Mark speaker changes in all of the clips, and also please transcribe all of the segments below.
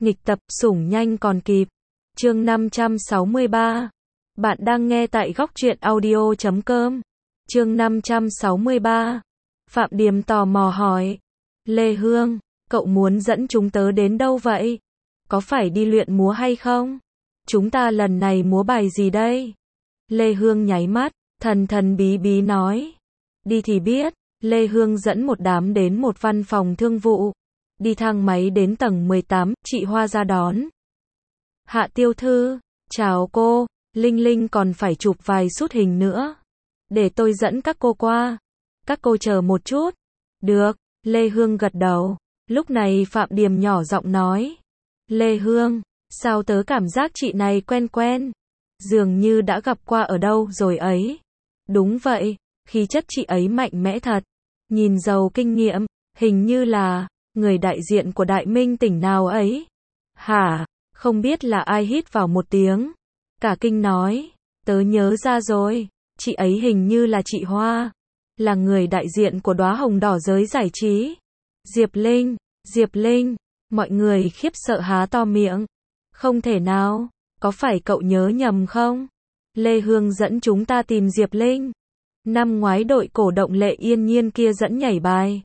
Speaker 1: Nghịch tập, sủng nhanh còn kịp. Chương 563. Bạn đang nghe tại góc truyện audio.com. Chương 563. Phạm Điềm tò mò hỏi. Lê Hương, cậu muốn dẫn chúng tớ đến đâu vậy? Có phải đi luyện múa hay không? Chúng ta lần này múa bài gì đây? Lê Hương nháy mắt, thần thần bí bí nói. Đi thì biết. Lê Hương dẫn một đám đến một văn phòng thương vụ. Đi thang máy đến tầng 18, chị Hoa ra đón. Hạ Tiêu Thư, chào cô, Linh Linh còn phải chụp vài sút hình nữa. Để tôi dẫn các cô qua. Các cô chờ một chút. Được, Lê Hương gật đầu. Lúc này Phạm Điềm nhỏ giọng nói. Lê Hương, sao tớ cảm giác chị này quen quen? Dường như đã gặp qua ở đâu rồi ấy. Đúng vậy, khí chất chị ấy mạnh mẽ thật. Nhìn giàu kinh nghiệm, hình như là người đại diện của Đại Minh tỉnh nào ấy. Hả, không biết là ai hít vào một tiếng. Cả kinh nói, tớ nhớ ra rồi, chị ấy hình như là chị Hoa. Là người đại diện của đóa hồng đỏ giới giải trí. Diệp Linh, mọi người khiếp sợ há to miệng. Không thể nào, có phải cậu nhớ nhầm không? Lê Hương dẫn chúng ta tìm Diệp Linh. Năm ngoái đội cổ động Lệ Yên Nhiên kia dẫn nhảy bài.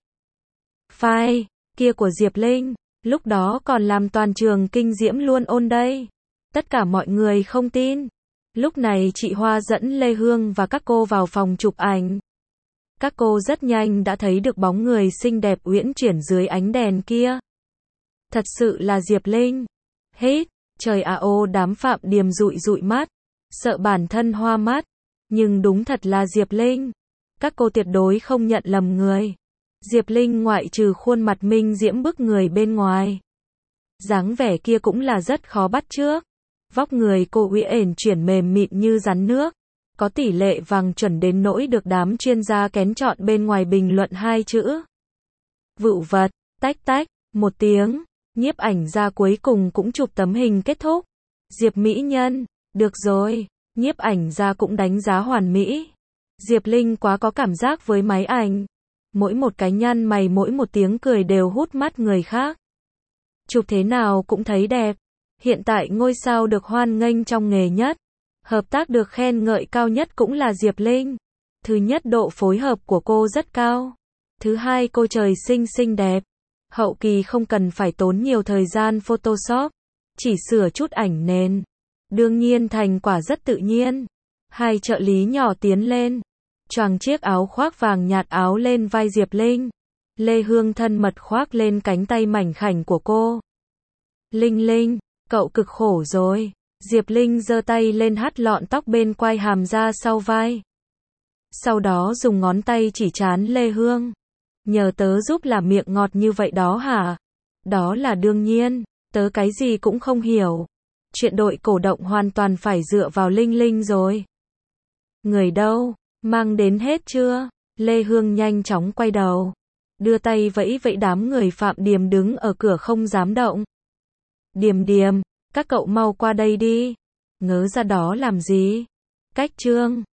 Speaker 1: Phai, kia của Diệp Linh, lúc đó còn làm toàn trường kinh diễm luôn ôn đây. Tất cả mọi người không tin. Lúc này chị Hoa dẫn Lê Hương và các cô vào phòng chụp ảnh. Các cô rất nhanh đã thấy được bóng người xinh đẹp uyển chuyển dưới ánh đèn kia. Thật sự là Diệp Linh. Hít, trời ạ ô đám Phạm Điềm dụi mắt. Sợ bản thân hoa mắt. Nhưng đúng thật là Diệp Linh. Các cô tuyệt đối không nhận lầm người. Diệp Linh ngoại trừ khuôn mặt minh diễm bức người bên ngoài. Dáng vẻ kia cũng là rất khó bắt chước. Vóc người cô uyển chuyển mềm mịn như rắn nước. Có tỷ lệ vàng chuẩn đến nỗi được đám chuyên gia kén chọn bên ngoài bình luận hai chữ. Vựu vật, tách tách, một tiếng. Nhiếp ảnh gia cuối cùng cũng chụp tấm hình kết thúc. Diệp mỹ nhân, được rồi. Nhiếp ảnh gia cũng đánh giá hoàn mỹ. Diệp Linh quá có cảm giác với máy ảnh. Mỗi một cái nhăn mày mỗi một tiếng cười đều hút mắt người khác. Chụp thế nào cũng thấy đẹp. Hiện tại ngôi sao được hoan nghênh trong nghề nhất. Hợp tác được khen ngợi cao nhất cũng là Diệp Linh. Thứ nhất độ phối hợp của cô rất cao. Thứ hai cô trời sinh xinh đẹp. Hậu kỳ không cần phải tốn nhiều thời gian Photoshop. Chỉ sửa chút ảnh nền. Đương nhiên thành quả rất tự nhiên. Hai trợ lý nhỏ tiến lên. Choàng chiếc áo khoác vàng nhạt áo lên vai Diệp Linh. Lê Hương thân mật khoác lên cánh tay mảnh khảnh của cô. Linh, cậu cực khổ rồi. Diệp Linh giơ tay lên hắt lọn tóc bên quai hàm ra sau vai. Sau đó dùng ngón tay chỉ trán Lê Hương. Nhờ tớ giúp làm miệng ngọt như vậy đó hả? Đó là đương nhiên, tớ cái gì cũng không hiểu. Chuyện đội cổ động hoàn toàn phải dựa vào Linh rồi. Người đâu? Mang đến hết chưa? Lê Hương nhanh chóng quay đầu. Đưa tay vẫy đám người Phạm Điềm đứng ở cửa không dám động. Điềm, các cậu mau qua đây đi. Ngớ ra đó làm gì? Cách trương.